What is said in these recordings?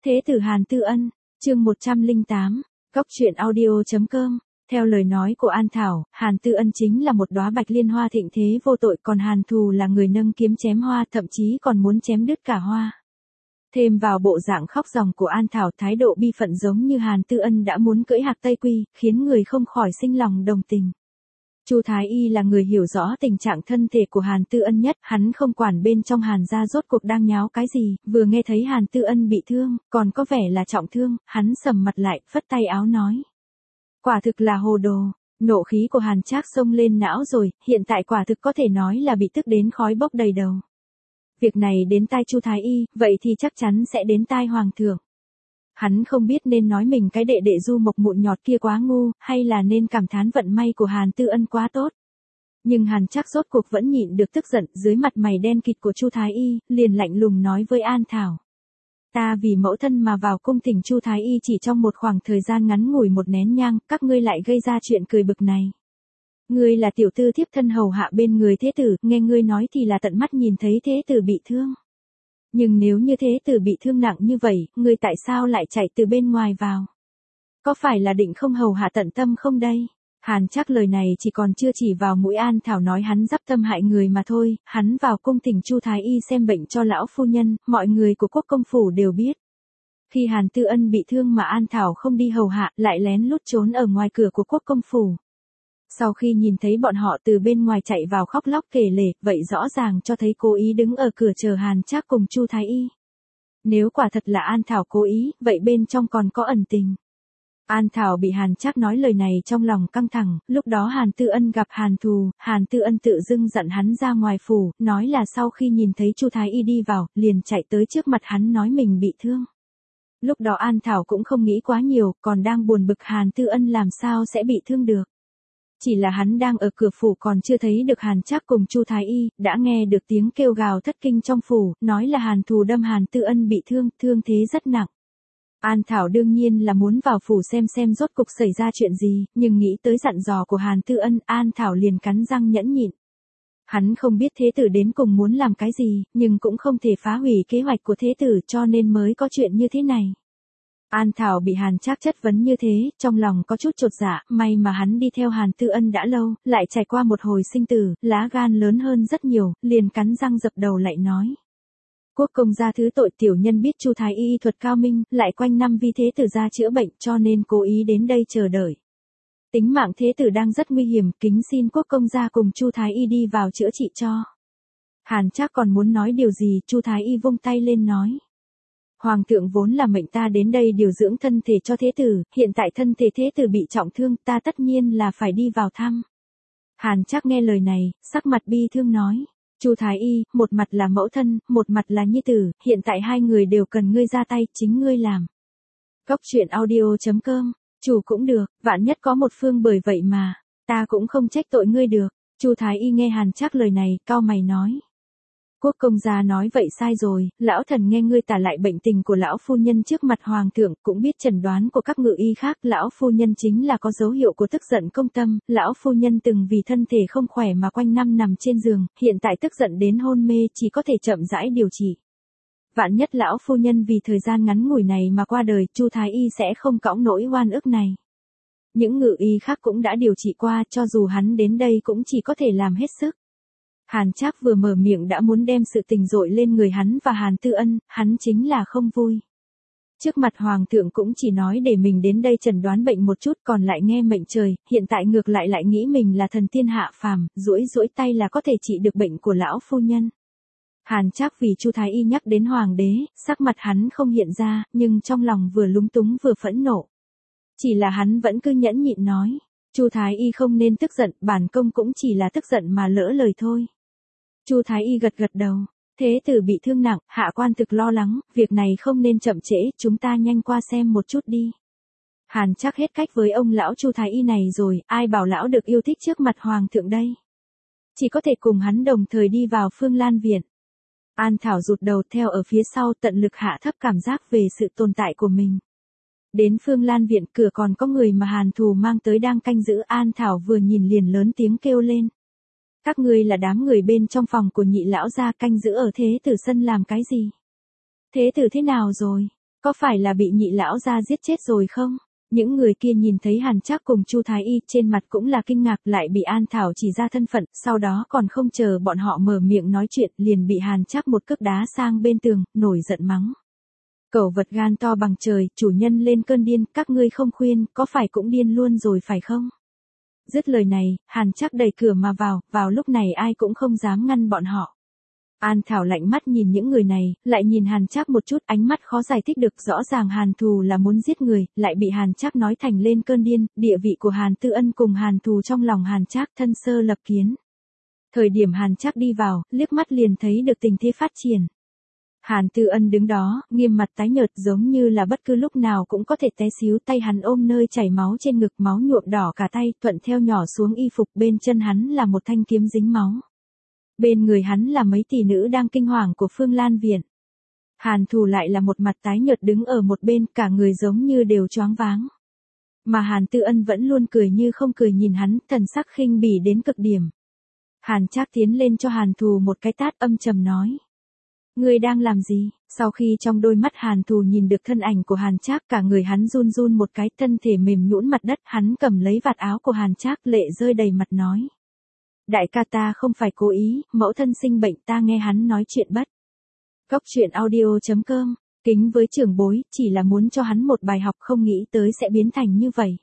Thế tử Hàn Tư Ân, chương 108, Góc truyện audio.com. Theo lời nói của An Thảo, Hàn Tư Ân chính là một đóa bạch liên hoa thịnh thế vô tội, còn Hàn Thù là người nâng kiếm chém hoa, thậm chí còn muốn chém đứt cả hoa. Thêm vào bộ dạng khóc ròng của An Thảo, thái độ bi phận giống như Hàn Tư Ân đã muốn cưỡi hạc Tây Quy, khiến người không khỏi sinh lòng đồng tình. Chu Thái Y là người hiểu rõ tình trạng thân thể của Hàn Tư Ân nhất, hắn không quản bên trong Hàn gia rốt cuộc đang nháo cái gì, vừa nghe thấy Hàn Tư Ân bị thương, còn có vẻ là trọng thương, hắn sầm mặt lại, phất tay áo nói. Quả thực là hồ đồ, nộ khí của Hàn Trác xông lên não rồi, hiện tại quả thực có thể nói là bị tức đến khói bốc đầy đầu. Việc này đến tai Chu Thái Y, vậy thì chắc chắn sẽ đến tai Hoàng thượng. Hắn không biết nên nói mình cái đệ đệ Du Mộc mụn nhọt kia quá ngu, hay là nên cảm thán vận may của Hàn Tư Ân quá tốt. Nhưng Hàn Trác rốt cuộc vẫn nhịn được tức giận, dưới mặt mày đen kịt của Chu Thái Y, liền lạnh lùng nói với An Thảo. Ta vì mẫu thân mà vào cung thỉnh Chu Thái Y chỉ trong một khoảng thời gian ngắn ngủi một nén nhang, các ngươi lại gây ra chuyện cười bực này. Ngươi là tiểu tư thiếp thân hầu hạ bên người thế tử, nghe ngươi nói thì là tận mắt nhìn thấy thế tử bị thương. Nhưng nếu như thế tử bị thương nặng như vậy, ngươi tại sao lại chạy từ bên ngoài vào? Có phải là định không hầu hạ tận tâm không đây? Hàn Trác lời này chỉ còn chưa chỉ vào mũi An Thảo nói hắn dắp tâm hại người mà thôi, hắn vào cung thỉnh Chu Thái Y xem bệnh cho lão phu nhân, mọi người của quốc công phủ đều biết. Khi Hàn Tư Ân bị thương mà An Thảo không đi hầu hạ, lại lén lút trốn ở ngoài cửa của quốc công phủ. Sau khi nhìn thấy bọn họ từ bên ngoài chạy vào khóc lóc kể lể, vậy rõ ràng cho thấy cố ý đứng ở cửa chờ Hàn Trác cùng Chu Thái Y. Nếu quả thật là An Thảo cố ý, vậy bên trong còn có ẩn tình. An Thảo bị Hàn Trác nói lời này trong lòng căng thẳng, lúc đó Hàn Tư Ân gặp Hàn Thù, Hàn Tư Ân tự dưng dặn hắn ra ngoài phủ, nói là sau khi nhìn thấy Chu Thái Y đi vào, liền chạy tới trước mặt hắn nói mình bị thương. Lúc đó An Thảo cũng không nghĩ quá nhiều, còn đang buồn bực Hàn Tư Ân làm sao sẽ bị thương được. Chỉ là hắn đang ở cửa phủ còn chưa thấy được Hàn Trác cùng Chu Thái Y, đã nghe được tiếng kêu gào thất kinh trong phủ, nói là Hàn Thù đâm Hàn Tư Ân bị thương, thương thế rất nặng. An Thảo đương nhiên là muốn vào phủ xem rốt cục xảy ra chuyện gì, nhưng nghĩ tới dặn dò của Hàn Tư Ân, An Thảo liền cắn răng nhẫn nhịn. Hắn không biết thế tử đến cùng muốn làm cái gì, nhưng cũng không thể phá hủy kế hoạch của thế tử cho nên mới có chuyện như thế này. An Thảo bị Hàn Trác chất vấn như thế, trong lòng có chút chột dạ, may mà hắn đi theo Hàn Tư Ân đã lâu, lại trải qua một hồi sinh tử, lá gan lớn hơn rất nhiều, liền cắn răng dập đầu lại nói. Quốc công gia thứ tội, tiểu nhân biết Chu Thái Y thuật cao minh, lại quanh năm vì thế tử gia chữa bệnh cho nên cố ý đến đây chờ đợi. Tính mạng thế tử đang rất nguy hiểm, kính xin quốc công gia cùng Chu Thái Y đi vào chữa trị cho. Hàn Trác còn muốn nói điều gì, Chu Thái Y vung tay lên nói. Hoàng thượng vốn là mệnh ta đến đây điều dưỡng thân thể cho thế tử, hiện tại thân thể thế tử bị trọng thương, ta tất nhiên là phải đi vào thăm. Hàn Trác nghe lời này, sắc mặt bi thương nói. Chu Thái Y, một mặt là mẫu thân, một mặt là nhi tử, hiện tại hai người đều cần ngươi ra tay, chính ngươi làm. Góc truyện audio.com, chủ cũng được, vạn nhất có một phương bởi vậy mà, ta cũng không trách tội ngươi được. Chu Thái Y nghe Hàn Trác lời này, cau mày nói. Quốc công gia nói vậy sai rồi, lão thần nghe ngươi tả lại bệnh tình của lão phu nhân trước mặt hoàng thượng, cũng biết chẩn đoán của các ngự y khác, lão phu nhân chính là có dấu hiệu của tức giận công tâm, lão phu nhân từng vì thân thể không khỏe mà quanh năm nằm trên giường, hiện tại tức giận đến hôn mê chỉ có thể chậm rãi điều trị. Vạn nhất lão phu nhân vì thời gian ngắn ngủi này mà qua đời, Chu Thái Y sẽ không cõng nỗi oan ức này. Những ngự y khác cũng đã điều trị qua, cho dù hắn đến đây cũng chỉ có thể làm hết sức. Hàn Trác vừa mở miệng đã muốn đem sự tình dội lên người hắn và Hàn Tư Ân, hắn chính là không vui. Trước mặt hoàng thượng cũng chỉ nói để mình đến đây chẩn đoán bệnh một chút, còn lại nghe mệnh trời, hiện tại ngược lại nghĩ mình là thần tiên hạ phàm, duỗi tay là có thể trị được bệnh của lão phu nhân. Hàn Trác vì Chu Thái Y nhắc đến hoàng đế, sắc mặt hắn không hiện ra, nhưng trong lòng vừa lúng túng vừa phẫn nộ. Chỉ là hắn vẫn cứ nhẫn nhịn nói, Chu Thái Y không nên tức giận, bản công cũng chỉ là tức giận mà lỡ lời thôi. Chu Thái Y gật đầu, thế tử bị thương nặng, hạ quan thực lo lắng, việc này không nên chậm trễ, chúng ta nhanh qua xem một chút đi. Hàn Trác hết cách với ông lão Chu Thái Y này rồi, ai bảo lão được yêu thích trước mặt hoàng thượng đây. Chỉ có thể cùng hắn đồng thời đi vào Phương Lan viện. An Thảo rụt đầu theo ở phía sau, tận lực hạ thấp cảm giác về sự tồn tại của mình. Đến Phương Lan viện, cửa còn có người mà Hàn Thù mang tới đang canh giữ, An Thảo vừa nhìn liền lớn tiếng kêu lên. Các ngươi là đám người bên trong phòng của nhị lão gia canh giữ ở thế tử sân làm cái gì? Thế tử thế nào rồi? Có phải là bị Nhị lão gia giết chết rồi không? Những người kia nhìn thấy Hàn Trác cùng Chu Thái Y trên mặt cũng là kinh ngạc, lại bị An Thảo chỉ ra thân phận, sau đó còn không chờ bọn họ mở miệng nói chuyện liền bị Hàn Trác một cước đá sang bên tường, nổi giận mắng. Cẩu vật gan to bằng trời, chủ nhân lên cơn điên, các ngươi không khuyên, có phải cũng điên luôn rồi phải không? Dứt lời này, Hàn Trác đẩy cửa mà vào lúc này ai cũng không dám ngăn bọn họ. An Thảo lạnh mắt nhìn những người này, lại nhìn Hàn Trác một chút, ánh mắt khó giải thích được, rõ ràng Hàn Thù là muốn giết người, lại bị Hàn Trác nói thành lên cơn điên, địa vị của Hàn Tư Ân cùng Hàn Thù trong lòng Hàn Trác thân sơ lập kiến. Thời điểm Hàn Trác đi vào, liếc mắt liền thấy được tình thế phát triển. Hàn Tư Ân đứng đó, nghiêm mặt tái nhợt giống như là bất cứ lúc nào cũng có thể té xíu, tay hắn ôm nơi chảy máu trên ngực, máu nhuộm đỏ cả tay, thuận theo nhỏ xuống y phục, bên chân hắn là một thanh kiếm dính máu. Bên người hắn là mấy tỷ nữ đang kinh hoàng của Phương Lan Viện. Hàn Thù lại là một mặt tái nhợt đứng ở một bên, cả người giống như đều choáng váng. Mà Hàn Tư Ân vẫn luôn cười như không cười nhìn hắn, thần sắc khinh bỉ đến cực điểm. Hàn Trác tiến lên cho Hàn Thù một cái tát, âm trầm nói. Ngươi đang làm gì? Sau khi trong đôi mắt Hàn Thù nhìn được thân ảnh của Hàn Trác, cả người hắn run run một cái, thân thể mềm nhũn mặt đất, hắn cầm lấy vạt áo của Hàn Trác, lệ rơi đầy mặt nói. Đại ca ta không phải cố ý, mẫu thân sinh bệnh, ta nghe hắn nói chuyện bất. Góc truyện audio.com, kính với trưởng bối, chỉ là muốn cho hắn một bài học, không nghĩ tới sẽ biến thành như vậy.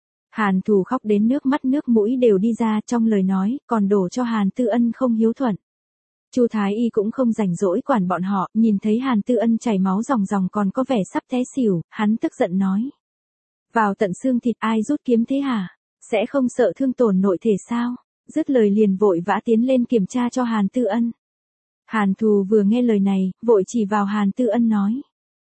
Hàn Thù khóc đến nước mắt nước mũi đều đi ra, trong lời nói, còn đổ cho Hàn Tư Ân không hiếu thuận. Chu Thái Y cũng không rảnh rỗi quản bọn họ, nhìn thấy Hàn Tư Ân chảy máu ròng ròng còn có vẻ sắp té xỉu, hắn tức giận nói. Vào tận xương thịt ai rút kiếm thế hả? Sẽ không sợ thương tổn nội thể sao? Dứt lời liền vội vã tiến lên kiểm tra cho Hàn Tư Ân. Hàn Thù vừa nghe lời này, vội chỉ vào Hàn Tư Ân nói.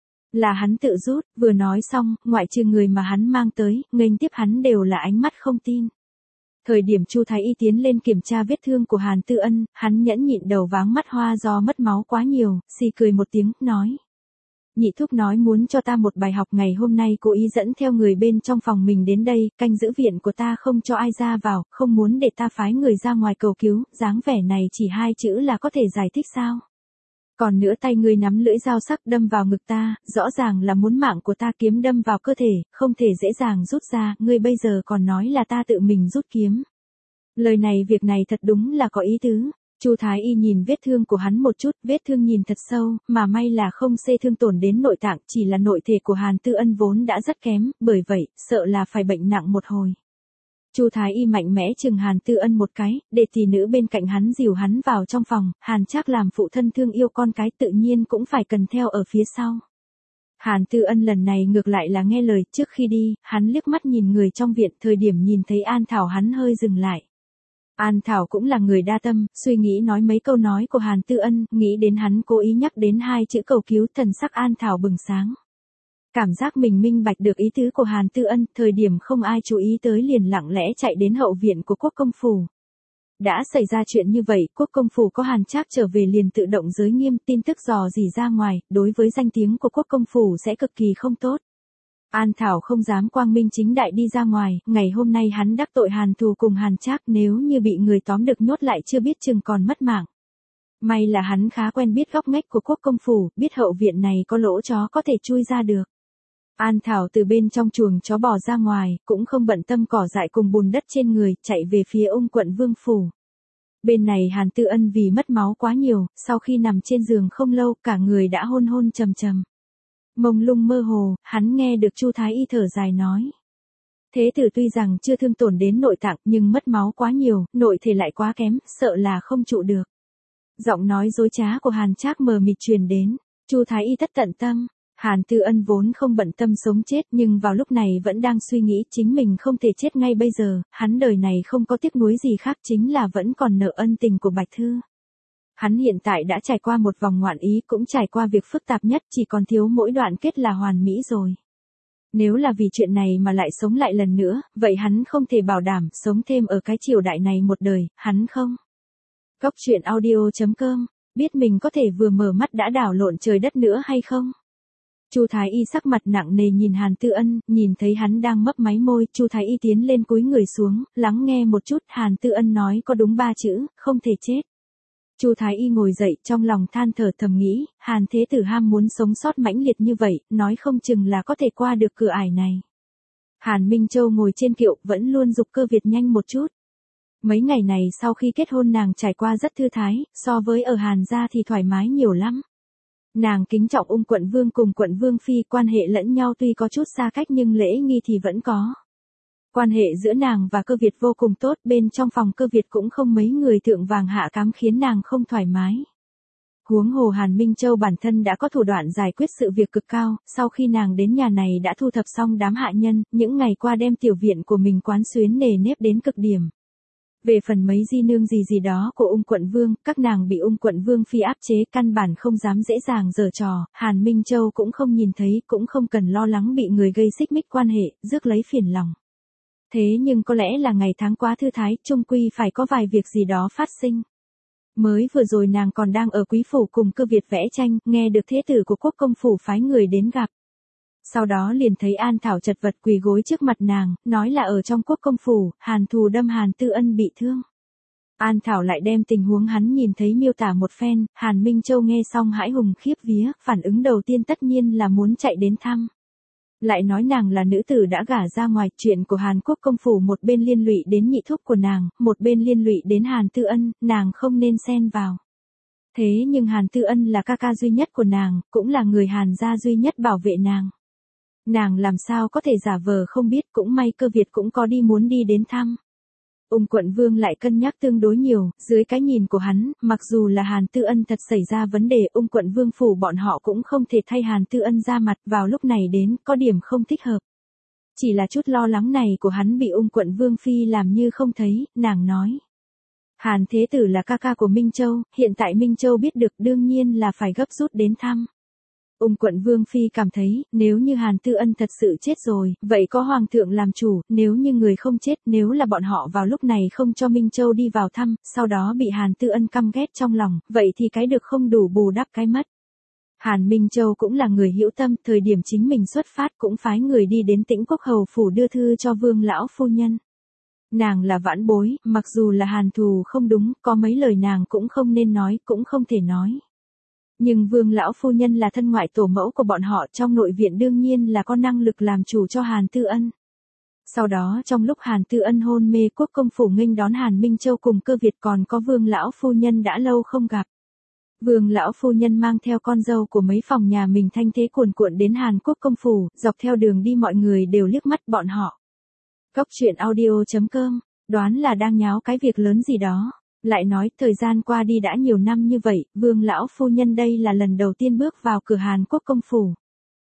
Là hắn tự rút, vừa nói xong, ngoại trừ người mà hắn mang tới, nghênh tiếp hắn đều là ánh mắt không tin. Thời điểm Chu Thái Y tiến lên kiểm tra vết thương của Hàn Tư Ân, hắn nhẫn nhịn đầu váng mắt hoa do mất máu quá nhiều, xì cười một tiếng, nói. Nhị thúc nói muốn cho ta một bài học, ngày hôm nay cố ý dẫn theo người bên trong phòng mình đến đây, canh giữ viện của ta không cho ai ra vào, không muốn để ta phái người ra ngoài cầu cứu, dáng vẻ này chỉ 2 chữ là có thể giải thích sao? Còn nữa tay ngươi nắm lưỡi dao sắc đâm vào ngực ta, rõ ràng là muốn mạng của ta, kiếm đâm vào cơ thể, không thể dễ dàng rút ra, ngươi bây giờ còn nói là ta tự mình rút kiếm. Lời này việc này thật đúng là có ý tứ. Chu Thái Y nhìn vết thương của hắn một chút, vết thương nhìn thật sâu, mà may là không xê thương tổn đến nội tạng, chỉ là nội thể của Hàn Tư Ân vốn đã rất kém, bởi vậy, sợ là phải bệnh nặng một hồi. Chu Thái Y mạnh mẽ chừng Hàn Tư Ân một cái, để tỷ nữ bên cạnh hắn dìu hắn vào trong phòng, Hàn Trác làm phụ thân thương yêu con cái tự nhiên cũng phải cần theo ở phía sau. Hàn Tư Ân lần này ngược lại là nghe lời, trước khi đi, hắn liếc mắt nhìn người trong viện, thời điểm nhìn thấy An Thảo hắn hơi dừng lại. An Thảo cũng là người đa tâm, suy nghĩ nói mấy câu nói của Hàn Tư Ân, nghĩ đến hắn cố ý nhắc đến 2 chữ cầu cứu, thần sắc An Thảo bừng sáng. Cảm giác mình minh bạch được ý tứ của Hàn Tư Ân, thời điểm không ai chú ý tới liền lặng lẽ chạy đến hậu viện của Quốc công phủ. Đã xảy ra chuyện như vậy, Quốc công phủ có Hàn Trác trở về liền tự động giới nghiêm, tin tức dò dỉ ra ngoài, đối với danh tiếng của Quốc công phủ sẽ cực kỳ không tốt. An Thảo không dám quang minh chính đại đi ra ngoài, ngày hôm nay hắn đắc tội Hàn Thù cùng Hàn Trác, nếu như bị người tóm được nhốt lại chưa biết chừng còn mất mạng. May là hắn khá quen biết góc ngách của Quốc công phủ, biết hậu viện này có lỗ chó có thể chui ra được. An Thảo từ bên trong chuồng chó bò ra ngoài, cũng không bận tâm cỏ dại cùng bùn đất trên người, chạy về phía Ung quận Vương phủ. Bên này Hàn Tư Ân vì mất máu quá nhiều, sau khi nằm trên giường không lâu, cả người đã hôn hôn trầm trầm. Mông lung mơ hồ, hắn nghe được Chu Thái Y thở dài nói. Thế tử tuy rằng chưa thương tổn đến nội tạng, nhưng mất máu quá nhiều, nội thể lại quá kém, sợ là không trụ được. Giọng nói dối trá của Hàn Trác mờ mịt truyền đến, Chu Thái Y thất tận tâm. Hàn Tư Ân vốn không bận tâm sống chết, nhưng vào lúc này vẫn đang suy nghĩ chính mình không thể chết ngay bây giờ, hắn đời này không có tiếc nuối gì khác, chính là vẫn còn nợ ân tình của Bạch Thư. Hắn hiện tại đã trải qua một vòng ngoạn ý, cũng trải qua việc phức tạp nhất, chỉ còn thiếu mỗi đoạn kết là hoàn mỹ rồi. Nếu là vì chuyện này mà lại sống lại lần nữa, vậy hắn không thể bảo đảm sống thêm ở cái triều đại này một đời, hắn không. Góc truyện audio.com, biết mình có thể vừa mở mắt đã đảo lộn trời đất nữa hay không? Chu Thái Y sắc mặt nặng nề nhìn Hàn Tư Ân, nhìn thấy hắn đang mấp máy môi, Chu Thái Y tiến lên cúi người xuống, lắng nghe một chút, Hàn Tư Ân nói có đúng 3 chữ, không thể chết. Chu Thái Y ngồi dậy trong lòng than thở thầm nghĩ, Hàn Thế Tử ham muốn sống sót mãnh liệt như vậy, nói không chừng là có thể qua được cửa ải này. Hàn Minh Châu ngồi trên kiệu vẫn luôn giục Cơ Việt nhanh một chút. Mấy ngày này sau khi kết hôn nàng trải qua rất thư thái, so với ở Hàn gia thì thoải mái nhiều lắm. Nàng kính trọng Ung quận vương cùng quận vương phi, quan hệ lẫn nhau tuy có chút xa cách nhưng lễ nghi thì vẫn có. Quan hệ giữa nàng và Cơ Việt vô cùng tốt, bên trong phòng Cơ Việt cũng không mấy người thượng vàng hạ cám khiến nàng không thoải mái. Huống hồ Hàn Minh Châu bản thân đã có thủ đoạn giải quyết sự việc cực cao, sau khi nàng đến nhà này đã thu thập xong đám hạ nhân, những ngày qua đem tiểu viện của mình quán xuyến nề nếp đến cực điểm. Về phần mấy di nương gì đó của Ung quận vương, các nàng bị Ung quận vương phi áp chế căn bản không dám dễ dàng giở trò, Hàn Minh Châu cũng không nhìn thấy, cũng không cần lo lắng bị người gây xích mích quan hệ, rước lấy phiền lòng. Thế nhưng có lẽ là ngày tháng quá thư thái, chung quy phải có vài việc gì đó phát sinh. Mới vừa rồi nàng còn đang ở quý phủ cùng Cơ Việt vẽ tranh, nghe được thế tử của quốc công phủ phái người đến gặp. Sau đó liền thấy An Thảo chật vật quỳ gối trước mặt nàng, nói là ở trong quốc công phủ, Hàn Thù đâm Hàn Tư Ân bị thương. An Thảo lại đem tình huống hắn nhìn thấy miêu tả một phen, Hàn Minh Châu nghe xong hãi hùng khiếp vía, phản ứng đầu tiên tất nhiên là muốn chạy đến thăm. Lại nói nàng là nữ tử đã gả ra ngoài, chuyện của Hàn Quốc công phủ một bên liên lụy đến nhị thúc của nàng, một bên liên lụy đến Hàn Tư Ân, nàng không nên xen vào. Thế nhưng Hàn Tư Ân là ca ca duy nhất của nàng, cũng là người Hàn gia duy nhất bảo vệ nàng. Nàng làm sao có thể giả vờ không biết, cũng may Cơ Việt cũng có đi muốn đi đến thăm. Ung quận vương lại cân nhắc tương đối nhiều, dưới cái nhìn của hắn, mặc dù là Hàn Tư Ân thật xảy ra vấn đề, Ung quận vương phủ bọn họ cũng không thể thay Hàn Tư Ân ra mặt, vào lúc này đến, có điểm không thích hợp. Chỉ là chút lo lắng này của hắn bị Ung quận vương phi làm như không thấy, nàng nói. Hàn Thế Tử là ca ca của Minh Châu, hiện tại Minh Châu biết được đương nhiên là phải gấp rút đến thăm. Ung quận vương phi cảm thấy, nếu như Hàn Tư Ân thật sự chết rồi, vậy có hoàng thượng làm chủ, nếu như người không chết, nếu là bọn họ vào lúc này không cho Minh Châu đi vào thăm, sau đó bị Hàn Tư Ân căm ghét trong lòng, vậy thì cái được không đủ bù đắp cái mất. Hàn Minh Châu cũng là người hữu tâm, thời điểm chính mình xuất phát cũng phái người đi đến Tĩnh Quốc hầu phủ đưa thư cho Vương lão phu nhân. Nàng là vãn bối, mặc dù là Hàn Thù không đúng, có mấy lời nàng cũng không nên nói, cũng không thể nói. Nhưng Vương lão phu nhân là thân ngoại tổ mẫu của bọn họ, trong nội viện đương nhiên là có năng lực làm chủ cho Hàn Tư Ân. Sau đó trong lúc Hàn Tư Ân hôn mê, quốc công phủ nghênh đón Hàn Minh Châu cùng Cơ Việt, còn có Vương lão phu nhân đã lâu không gặp. Vương lão phu nhân mang theo con dâu của mấy phòng nhà mình thanh thế cuồn cuộn đến Hàn Quốc công phủ, dọc theo đường đi mọi người đều liếc mắt bọn họ. Góc truyện audio.com, đoán là đang nháo cái việc lớn gì đó. Lại nói, thời gian qua đi đã nhiều năm như vậy, Vương lão phu nhân đây là lần đầu tiên bước vào cửa Hàn Quốc công phủ.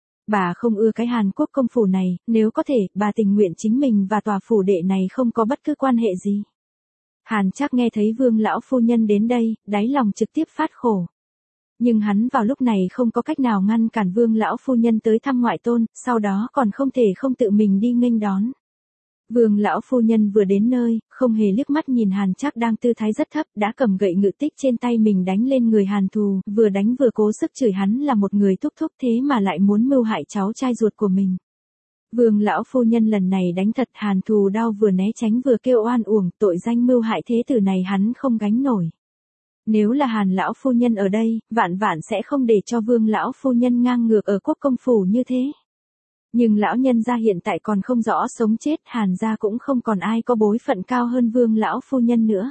Bà không ưa cái Hàn Quốc công phủ này, nếu có thể, bà tình nguyện chính mình và tòa phủ đệ này không có bất cứ quan hệ gì. Hàn Trác nghe thấy Vương lão phu nhân đến đây, đáy lòng trực tiếp phát khổ. Nhưng hắn vào lúc này không có cách nào ngăn cản Vương lão phu nhân tới thăm ngoại tôn, sau đó còn không thể không tự mình đi nghênh đón. Vương lão phu nhân vừa đến nơi, không hề liếc mắt nhìn Hàn Trác đang tư thái rất thấp, đã cầm gậy ngự tích trên tay mình đánh lên người Hàn Thù, vừa đánh vừa cố sức chửi hắn là một người thúc thúc thế mà lại muốn mưu hại cháu trai ruột của mình. Vương lão phu nhân lần này đánh thật, Hàn Thù đau vừa né tránh vừa kêu oan uổng, tội danh mưu hại thế tử này hắn không gánh nổi. Nếu là Hàn lão phu nhân ở đây, vạn vạn sẽ không để cho Vương lão phu nhân ngang ngược ở quốc công phủ như thế. Nhưng lão nhân gia hiện tại còn không rõ sống chết, Hàn gia cũng không còn ai có bối phận cao hơn Vương lão phu nhân nữa.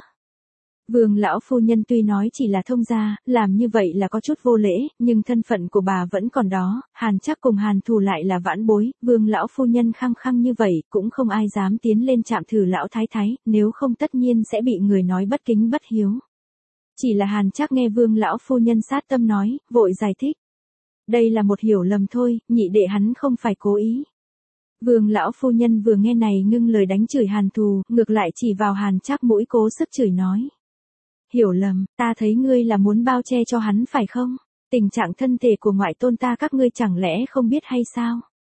Vương lão phu nhân tuy nói chỉ là thông gia, làm như vậy là có chút vô lễ, nhưng thân phận của bà vẫn còn đó, Hàn Trác cùng Hàn Thù lại là vãn bối, Vương lão phu nhân khăng khăng như vậy, cũng không ai dám tiến lên chạm thử lão thái thái, nếu không tất nhiên sẽ bị người nói bất kính bất hiếu. Chỉ là Hàn Trác nghe Vương lão phu nhân sát tâm nói, vội giải thích. Đây là một hiểu lầm thôi, nhị đệ hắn không phải cố ý. Vương lão phu nhân vừa nghe này ngưng lời đánh chửi Hàn Thù, ngược lại chỉ vào Hàn Trác mũi cố sức chửi nói. Hiểu lầm, ta thấy ngươi là muốn bao che cho hắn phải không? Tình trạng thân thể của ngoại tôn ta các ngươi chẳng lẽ không biết hay sao?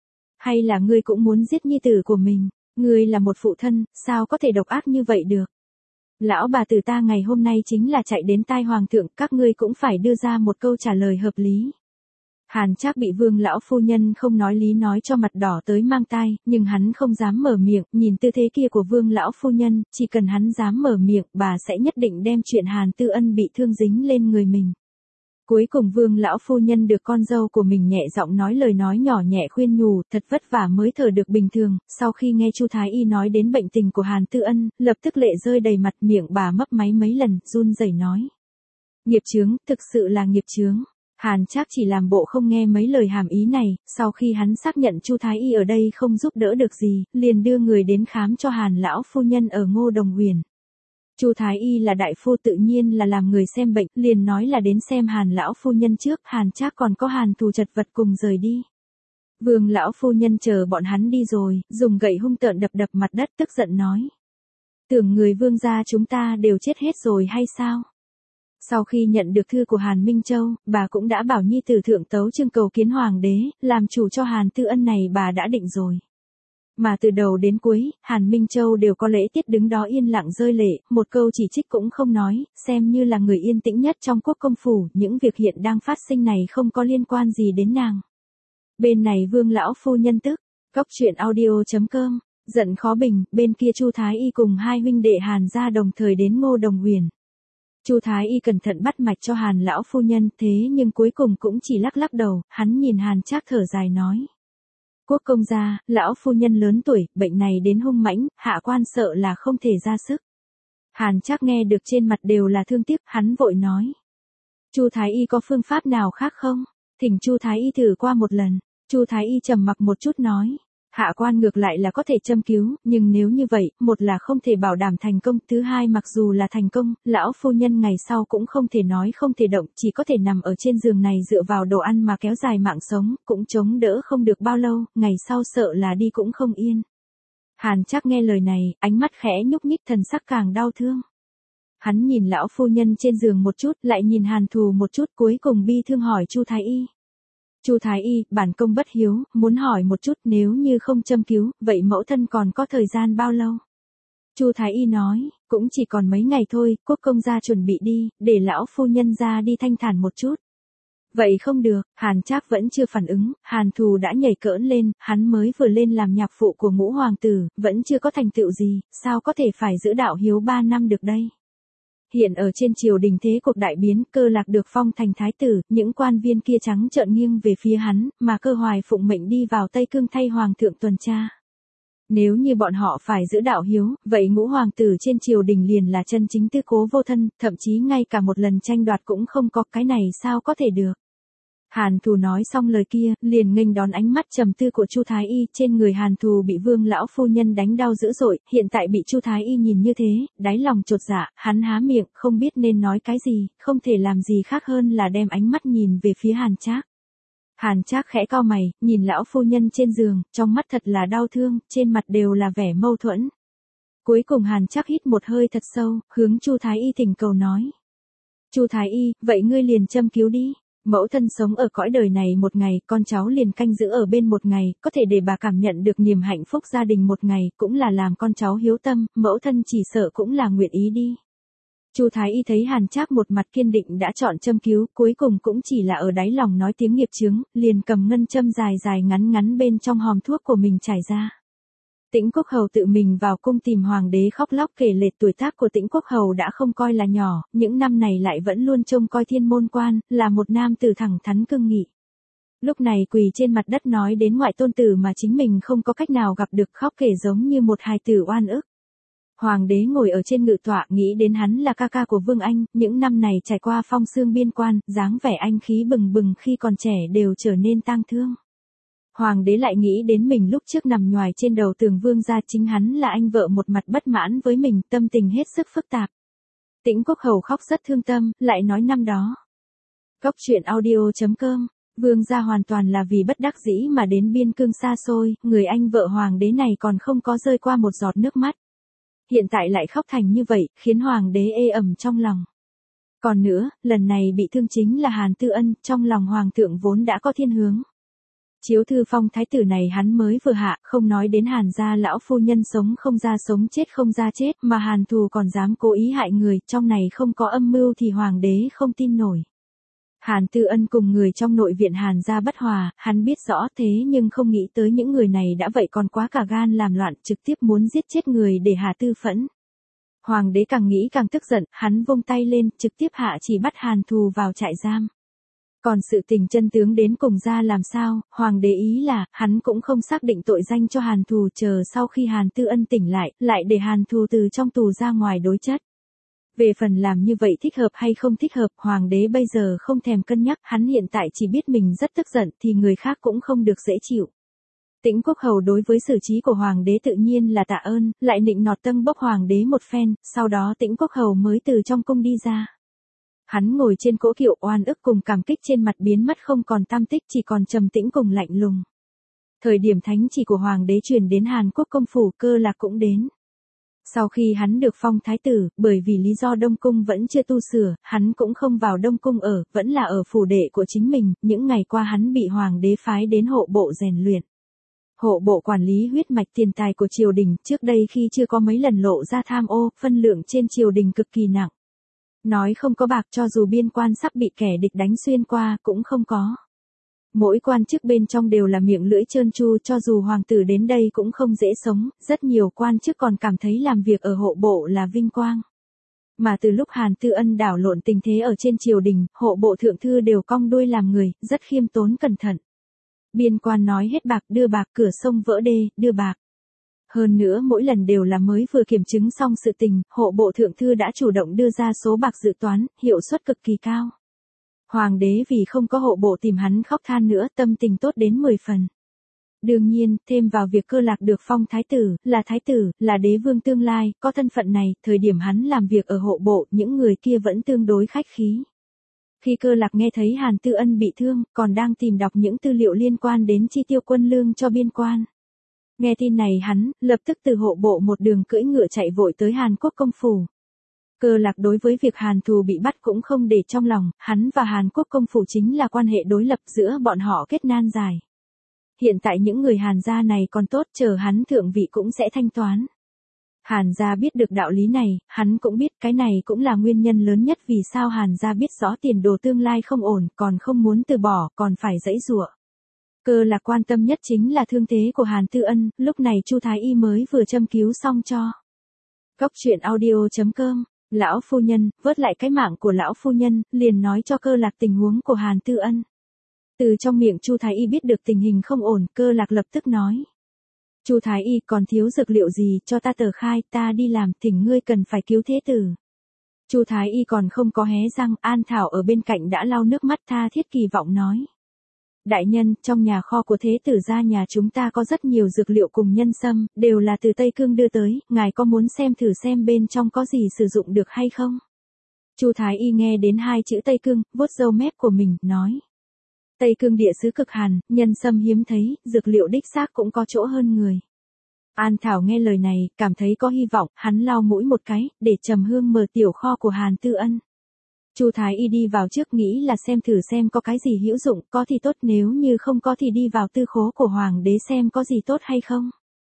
Hay là ngươi cũng muốn giết nhi tử của mình? Ngươi là một phụ thân, sao có thể độc ác như vậy được? Lão bà tử ta ngày hôm nay chính là chạy đến tai hoàng thượng, các ngươi cũng phải đưa ra một câu trả lời hợp lý. Hàn Trác bị Vương lão phu nhân không nói lý nói cho mặt đỏ tới mang tai, nhưng hắn không dám mở miệng, nhìn tư thế kia của Vương lão phu nhân, chỉ cần hắn dám mở miệng, bà sẽ nhất định đem chuyện Hàn Tư Ân bị thương dính lên người mình. Cuối cùng Vương lão phu nhân được con dâu của mình nhẹ giọng nói lời nói nhỏ nhẹ khuyên nhủ, thật vất vả mới thở được bình thường, sau khi nghe Chu Thái Y nói đến bệnh tình của Hàn Tư Ân, lập tức lệ rơi đầy mặt, miệng bà mấp máy mấy lần, run rẩy nói. Nghiệp chướng, thực sự là nghiệp chướng. Hàn Trác chỉ làm bộ không nghe mấy lời hàm ý này, sau khi hắn xác nhận Chu Thái Y ở đây không giúp đỡ được gì, liền đưa người đến khám cho Hàn lão phu nhân ở Ngô Đồng Huyền. Chu Thái Y là đại phu tự nhiên là làm người xem bệnh, liền nói là đến xem Hàn lão phu nhân trước, Hàn Trác còn có Hàn Thù chật vật cùng rời đi. Vương lão phu nhân chờ bọn hắn đi rồi, dùng gậy hung tợn đập đập mặt đất tức giận nói. Tưởng người Vương gia chúng ta đều chết hết rồi hay sao? Sau khi nhận được thư của Hàn Minh Châu, bà cũng đã bảo nhi tử thượng tấu chương cầu kiến hoàng đế, làm chủ cho Hàn Tư Ân này bà đã định rồi. Mà từ đầu đến cuối, Hàn Minh Châu đều có lễ tiết đứng đó yên lặng rơi lệ, một câu chỉ trích cũng không nói, xem như là người yên tĩnh nhất trong quốc công phủ, những việc hiện đang phát sinh này không có liên quan gì đến nàng. Bên này Vương lão phu nhân tức, Cóc truyện audio.com, giận khó bình, bên kia Chu Thái Y cùng hai huynh đệ Hàn gia đồng thời đến Ngô Đồng Huyền. Chu Thái Y cẩn thận bắt mạch cho Hàn lão phu nhân, thế nhưng cuối cùng cũng chỉ lắc lắc đầu, hắn nhìn Hàn Trác thở dài nói. Quốc công gia, lão phu nhân lớn tuổi, bệnh này đến hung mãnh, hạ quan sợ là không thể ra sức. Hàn Trác nghe được trên mặt đều là thương tiếc, hắn vội nói. Chu Thái Y có phương pháp nào khác không? Thỉnh Chu Thái Y thử qua một lần. Chu Thái Y trầm mặc một chút nói. Hạ quan ngược lại là có thể châm cứu, nhưng nếu như vậy, một là không thể bảo đảm thành công, thứ hai mặc dù là thành công, lão phu nhân ngày sau cũng không thể nói không thể động, chỉ có thể nằm ở trên giường này dựa vào đồ ăn mà kéo dài mạng sống, cũng chống đỡ không được bao lâu, ngày sau sợ là đi cũng không yên. Hàn Trác nghe lời này, ánh mắt khẽ nhúc nhích, thần sắc càng đau thương. Hắn nhìn lão phu nhân trên giường một chút, lại nhìn Hàn Thù một chút, cuối cùng bi thương hỏi Chu Thái Y. Chu Thái Y, bản công bất hiếu, muốn hỏi một chút, nếu như không châm cứu, vậy mẫu thân còn có thời gian bao lâu? Chu Thái Y nói, cũng chỉ còn mấy ngày thôi, quốc công gia chuẩn bị đi, để lão phu nhân ra đi thanh thản một chút. Vậy không được, Hàn Trác vẫn chưa phản ứng, Hàn Thù đã nhảy cỡn lên, hắn mới vừa lên làm nhạc phụ của Ngũ hoàng tử, vẫn chưa có thành tựu gì, sao có thể phải giữ đạo hiếu 3 năm được đây? Hiện ở trên triều đình thế cuộc đại biến, Cơ Lạc được phong thành thái tử, những quan viên kia trắng trợn nghiêng về phía hắn, mà Cơ Hoài phụng mệnh đi vào Tây Cương thay hoàng thượng tuần tra. Nếu như bọn họ phải giữ đạo hiếu, vậy Ngũ hoàng tử trên triều đình liền là chân chính tư cố vô thân, thậm chí ngay cả một lần tranh đoạt cũng không có, cái này sao có thể được. Hàn Thù nói xong lời kia, liền nghênh đón ánh mắt trầm tư của Chu Thái Y, trên người Hàn Thù bị Vương lão phu nhân đánh đau dữ dội, hiện tại bị Chu Thái Y nhìn như thế, đáy lòng chột dạ, hắn há miệng, không biết nên nói cái gì, không thể làm gì khác hơn là đem ánh mắt nhìn về phía Hàn Trác. Hàn Trác khẽ cau mày, nhìn lão phu nhân trên giường, trong mắt thật là đau thương, trên mặt đều là vẻ mâu thuẫn. Cuối cùng Hàn Trác hít một hơi thật sâu, hướng Chu Thái Y thỉnh cầu nói. Chu Thái Y, vậy ngươi liền châm cứu đi. Mẫu thân sống ở cõi đời này một ngày, con cháu liền canh giữ ở bên một ngày, có thể để bà cảm nhận được niềm hạnh phúc gia đình một ngày, cũng là làm con cháu hiếu tâm, mẫu thân chỉ sợ cũng là nguyện ý đi. Chu Thái Y thấy Hàn Trác một mặt kiên định đã chọn châm cứu, cuối cùng cũng chỉ là ở đáy lòng nói tiếng nghiệp chướng, liền cầm ngân châm dài dài ngắn ngắn bên trong hòm thuốc của mình trải ra. Tĩnh Quốc Hầu tự mình vào cung tìm hoàng đế khóc lóc kể lể tuổi tác của Tĩnh Quốc Hầu đã không coi là nhỏ, những năm này lại vẫn luôn trông coi thiên môn quan, là một nam tử thẳng thắn cương nghị. Lúc này quỳ trên mặt đất nói đến ngoại tôn tử mà chính mình không có cách nào gặp được, khóc kể giống như một hài tử oan ức. Hoàng đế ngồi ở trên ngự tọa nghĩ đến hắn là ca ca của Vương Anh, những năm này trải qua phong xương biên quan, dáng vẻ anh khí bừng bừng khi còn trẻ đều trở nên tang thương. Hoàng đế lại nghĩ đến mình lúc trước nằm nhoài trên đầu tường Vương gia, chính hắn là anh vợ, một mặt bất mãn với mình, tâm tình hết sức phức tạp. Tĩnh Quốc Hầu khóc rất thương tâm, lại nói năm đó. Cóc truyện audio.com, Vương gia hoàn toàn là vì bất đắc dĩ mà đến biên cương xa xôi, người anh vợ hoàng đế này còn không có rơi qua một giọt nước mắt. Hiện tại lại khóc thành như vậy, khiến hoàng đế ê ẩm trong lòng. Còn nữa, lần này bị thương chính là Hàn Tư Ân, trong lòng hoàng thượng vốn đã có thiên hướng. Chiếu thư phong thái tử này hắn mới vừa hạ, không nói đến Hàn gia lão phu nhân sống không ra sống chết không ra chết, mà Hàn Thù còn dám cố ý hại người, trong này không có âm mưu thì hoàng đế không tin nổi. Hàn Tư Ân cùng người trong nội viện Hàn gia bất hòa, hắn biết rõ thế nhưng không nghĩ tới những người này đã vậy còn quá cả gan làm loạn, trực tiếp muốn giết chết người để Hà Tư phẫn. Hoàng đế càng nghĩ càng tức giận, hắn vung tay lên, trực tiếp hạ chỉ bắt Hàn Thù vào trại giam. Còn sự tình chân tướng đến cùng ra làm sao, Hoàng đế ý là, hắn cũng không xác định tội danh cho Hàn Thù, chờ sau khi Hàn Tư Ân tỉnh lại để Hàn Thù từ trong tù ra ngoài đối chất. Về phần làm như vậy thích hợp hay không thích hợp, Hoàng đế bây giờ không thèm cân nhắc, hắn hiện tại chỉ biết mình rất tức giận thì người khác cũng không được dễ chịu. Tĩnh Quốc Hầu đối với xử trí của Hoàng đế tự nhiên là tạ ơn, lại nịnh nọt tâng bốc Hoàng đế một phen, sau đó Tĩnh Quốc Hầu mới từ trong cung đi ra. Hắn ngồi trên cỗ kiệu oan ức cùng cảm kích trên mặt biến mất không còn tăm tích, chỉ còn trầm tĩnh cùng lạnh lùng. Thời điểm thánh chỉ của Hoàng đế truyền đến Hàn Quốc công phủ, Cơ Lạc cũng đến. Sau khi hắn được phong thái tử, bởi vì lý do Đông Cung vẫn chưa tu sửa, hắn cũng không vào Đông Cung ở, vẫn là ở phủ đệ của chính mình, những ngày qua hắn bị Hoàng đế phái đến hộ bộ rèn luyện. Hộ bộ quản lý huyết mạch tiền tài của triều đình, trước đây khi chưa có mấy lần lộ ra tham ô, phân lượng trên triều đình cực kỳ nặng. Nói không có bạc, cho dù biên quan sắp bị kẻ địch đánh xuyên qua, cũng không có. Mỗi quan chức bên trong đều là miệng lưỡi trơn tru, cho dù hoàng tử đến đây cũng không dễ sống, rất nhiều quan chức còn cảm thấy làm việc ở hộ bộ là vinh quang. Mà từ lúc Hàn Tư Ân đảo lộn tình thế ở trên triều đình, hộ bộ thượng thư đều cong đuôi làm người, rất khiêm tốn cẩn thận. Biên quan nói hết bạc, đưa bạc, cửa sông vỡ đê, đưa bạc. Hơn nữa mỗi lần đều là mới vừa kiểm chứng xong sự tình, hộ bộ thượng thư đã chủ động đưa ra số bạc dự toán, hiệu suất cực kỳ cao. Hoàng đế vì không có hộ bộ tìm hắn khóc than nữa, tâm tình tốt đến 10 phần. Đương nhiên, thêm vào việc Cơ Lạc được phong thái tử, là đế vương tương lai, có thân phận này, thời điểm hắn làm việc ở hộ bộ, những người kia vẫn tương đối khách khí. Khi Cơ Lạc nghe thấy Hàn Tư Ân bị thương, còn đang tìm đọc những tư liệu liên quan đến chi tiêu quân lương cho biên quan. Nghe tin này hắn, lập tức từ hộ bộ một đường cưỡi ngựa chạy vội tới Hàn Quốc công phủ. Cơ Lạc đối với việc Hàn Thù bị bắt cũng không để trong lòng, hắn và Hàn Quốc công phủ chính là quan hệ đối lập, giữa bọn họ kết nan dài. Hiện tại những người Hàn gia này còn tốt, chờ hắn thượng vị cũng sẽ thanh toán. Hàn gia biết được đạo lý này, hắn cũng biết cái này cũng là nguyên nhân lớn nhất vì sao Hàn gia biết rõ tiền đồ tương lai không ổn, còn không muốn từ bỏ, còn phải giãy giụa. Cơ Lạc quan tâm nhất chính là thương thế của Hàn Tư Ân, lúc này Chu Thái Y mới vừa châm cứu xong cho. Góc truyện audio.com, lão phu nhân, vớt lại cái mạng của lão phu nhân, liền nói cho Cơ Lạc tình huống của Hàn Tư Ân. Từ trong miệng Chu Thái Y biết được tình hình không ổn, Cơ Lạc lập tức nói. Chu Thái Y, còn thiếu dược liệu gì, cho ta tờ khai, ta đi làm, thỉnh ngươi cần phải cứu thế tử. Chu Thái Y còn không có hé răng, An Thảo ở bên cạnh đã lau nước mắt tha thiết kỳ vọng nói. Đại nhân, trong nhà kho của thế tử gia nhà chúng ta có rất nhiều dược liệu cùng nhân sâm, đều là từ Tây Cương đưa tới, ngài có muốn xem thử xem bên trong có gì sử dụng được hay không? Chu Thái Y nghe đến hai chữ Tây Cương, vuốt râu mép của mình, nói. Tây Cương địa xứ cực hàn, nhân sâm hiếm thấy, dược liệu đích xác cũng có chỗ hơn người. An Thảo nghe lời này, cảm thấy có hy vọng, hắn lau mũi một cái, để trầm hương mở tiểu kho của Hàn Tư Ân. Chu Thái Y đi vào trước nghĩ là xem thử xem có cái gì hữu dụng, có thì tốt, nếu như không có thì đi vào tư khố của Hoàng đế xem có gì tốt hay không.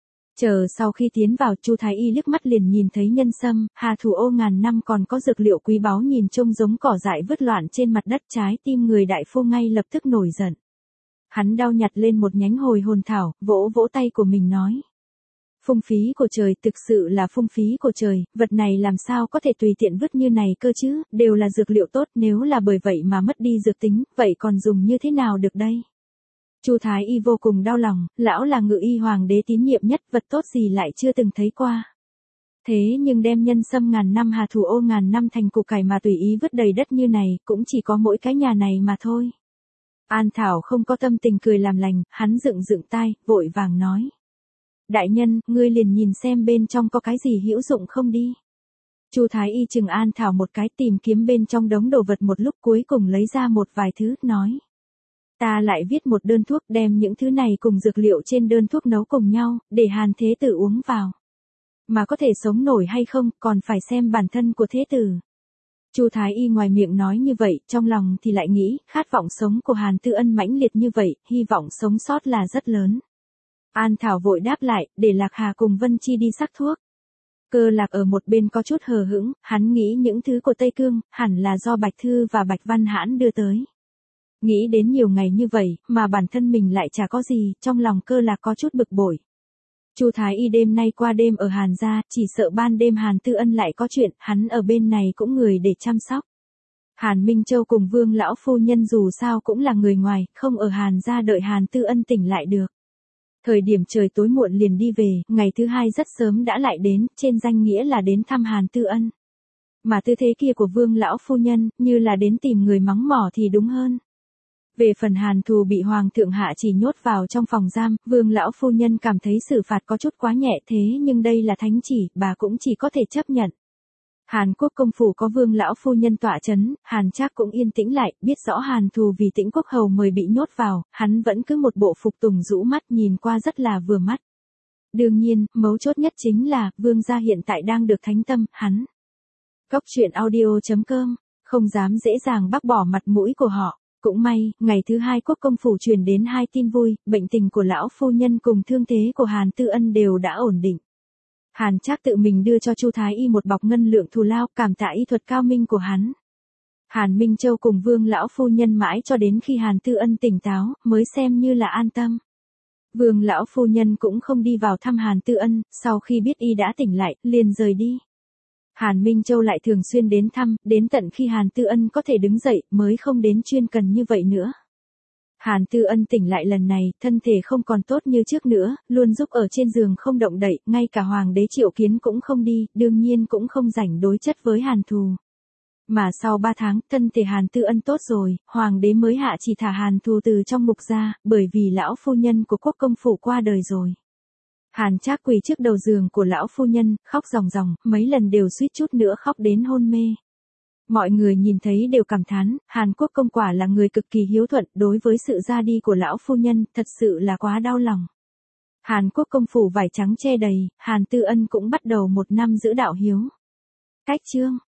Chờ sau khi tiến vào, Chu Thái Y liếc mắt liền nhìn thấy nhân sâm, hà thủ ô ngàn năm, còn có dược liệu quý báu nhìn trông giống cỏ dại vứt loạn trên mặt đất, trái tim người đại phu ngay lập tức nổi giận. Hắn đau nhặt lên một nhánh hồi hồn thảo, vỗ vỗ tay của mình nói. Phung phí của trời, thực sự là phung phí của trời, vật này làm sao có thể tùy tiện vứt như này cơ chứ, đều là dược liệu tốt, nếu là bởi vậy mà mất đi dược tính, vậy còn dùng như thế nào được đây? Chu Thái Y vô cùng đau lòng, lão là ngự y hoàng đế tín nhiệm nhất, vật tốt gì lại chưa từng thấy qua. Thế nhưng đem nhân sâm ngàn năm hà thủ ô ngàn năm thành củ cải mà tùy ý vứt đầy đất như này, cũng chỉ có mỗi cái nhà này mà thôi. An Thảo không có tâm tình cười làm lành, hắn dựng dựng tai, vội vàng nói. Đại nhân, ngươi liền nhìn xem bên trong có cái gì hữu dụng không đi. Chu Thái Y chừng An Thảo một cái, tìm kiếm bên trong đống đồ vật một lúc, cuối cùng lấy ra một vài thứ, nói. Ta lại viết một đơn thuốc, đem những thứ này cùng dược liệu trên đơn thuốc nấu cùng nhau, để Hàn thế tử uống vào. Mà có thể sống nổi hay không, còn phải xem bản thân của thế tử. Chu Thái Y ngoài miệng nói như vậy, trong lòng thì lại nghĩ, khát vọng sống của Hàn Tư Ân mãnh liệt như vậy, hy vọng sống sót là rất lớn. An Thảo vội đáp lại, để Lạc Hà cùng Vân Chi đi sắc thuốc. Cơ Lạc ở một bên có chút hờ hững, hắn nghĩ những thứ của Tây Cương, hẳn là do Bạch Thư và Bạch Văn Hãn đưa tới. Nghĩ đến nhiều ngày như vậy, mà bản thân mình lại chả có gì, trong lòng cơ là có chút bực bội. Chu Thái Y đêm nay qua đêm ở Hàn gia, chỉ sợ ban đêm Hàn Tư Ân lại có chuyện, hắn ở bên này cũng người để chăm sóc. Hàn Minh Châu cùng Vương lão phu nhân dù sao cũng là người ngoài, không ở Hàn gia đợi Hàn Tư Ân tỉnh lại được. Thời điểm trời tối muộn liền đi về, ngày thứ hai rất sớm đã lại đến, trên danh nghĩa là đến thăm Hàn Tư Ân. Mà tư thế kia của Vương lão phu nhân, như là đến tìm người mắng mỏ thì đúng hơn. Về phần Hàn Thù bị Hoàng thượng hạ chỉ nhốt vào trong phòng giam, Vương lão phu nhân cảm thấy xử phạt có chút quá nhẹ thế nhưng đây là thánh chỉ, bà cũng chỉ có thể chấp nhận. Hàn Quốc công phủ có Vương lão phu nhân tọa chấn, Hàn Trác cũng yên tĩnh lại, biết rõ Hàn Thù vì Tĩnh Quốc hầu mời bị nhốt vào, hắn vẫn cứ một bộ phục tùng rũ mắt nhìn qua rất là vừa mắt. Đương nhiên, mấu chốt nhất chính là, Vương gia hiện tại đang được thánh tâm, hắn. Góc truyện audio.com, không dám dễ dàng bác bỏ mặt mũi của họ. Cũng may, ngày thứ hai Quốc công phủ truyền đến hai tin vui, bệnh tình của lão phu nhân cùng thương thế của Hàn Tư Ân đều đã ổn định. Hàn Trác tự mình đưa cho Chu Thái Y một bọc ngân lượng thù lao, cảm tạ y thuật cao minh của hắn. Hàn Minh Châu cùng Vương lão phu nhân mãi cho đến khi Hàn Tư Ân tỉnh táo, mới xem như là an tâm. Vương lão phu nhân cũng không đi vào thăm Hàn Tư Ân, sau khi biết y đã tỉnh lại, liền rời đi. Hàn Minh Châu lại thường xuyên đến thăm, đến tận khi Hàn Tư Ân có thể đứng dậy, mới không đến chuyên cần như vậy nữa. Hàn Tư Ân tỉnh lại lần này, thân thể không còn tốt như trước nữa, luôn giúp ở trên giường không động đậy, ngay cả Hoàng đế Triệu Kiến cũng không đi, đương nhiên cũng không rảnh đối chất với Hàn Thù. Mà sau 3 tháng, thân thể Hàn Tư Ân tốt rồi, Hoàng đế mới hạ chỉ thả Hàn Thù từ trong ngục ra, bởi vì lão phu nhân của Quốc công phủ qua đời rồi. Hàn Trác quỳ trước đầu giường của lão phu nhân, khóc ròng ròng, mấy lần đều suýt chút nữa khóc đến hôn mê. Mọi người nhìn thấy đều cảm thán, Hàn Quốc công quả là người cực kỳ hiếu thuận, đối với sự ra đi của lão phu nhân, thật sự là quá đau lòng. Hàn Quốc công phủ vải trắng che đầy, Hàn Tư Ân cũng bắt đầu một năm giữ đạo hiếu. Cách chương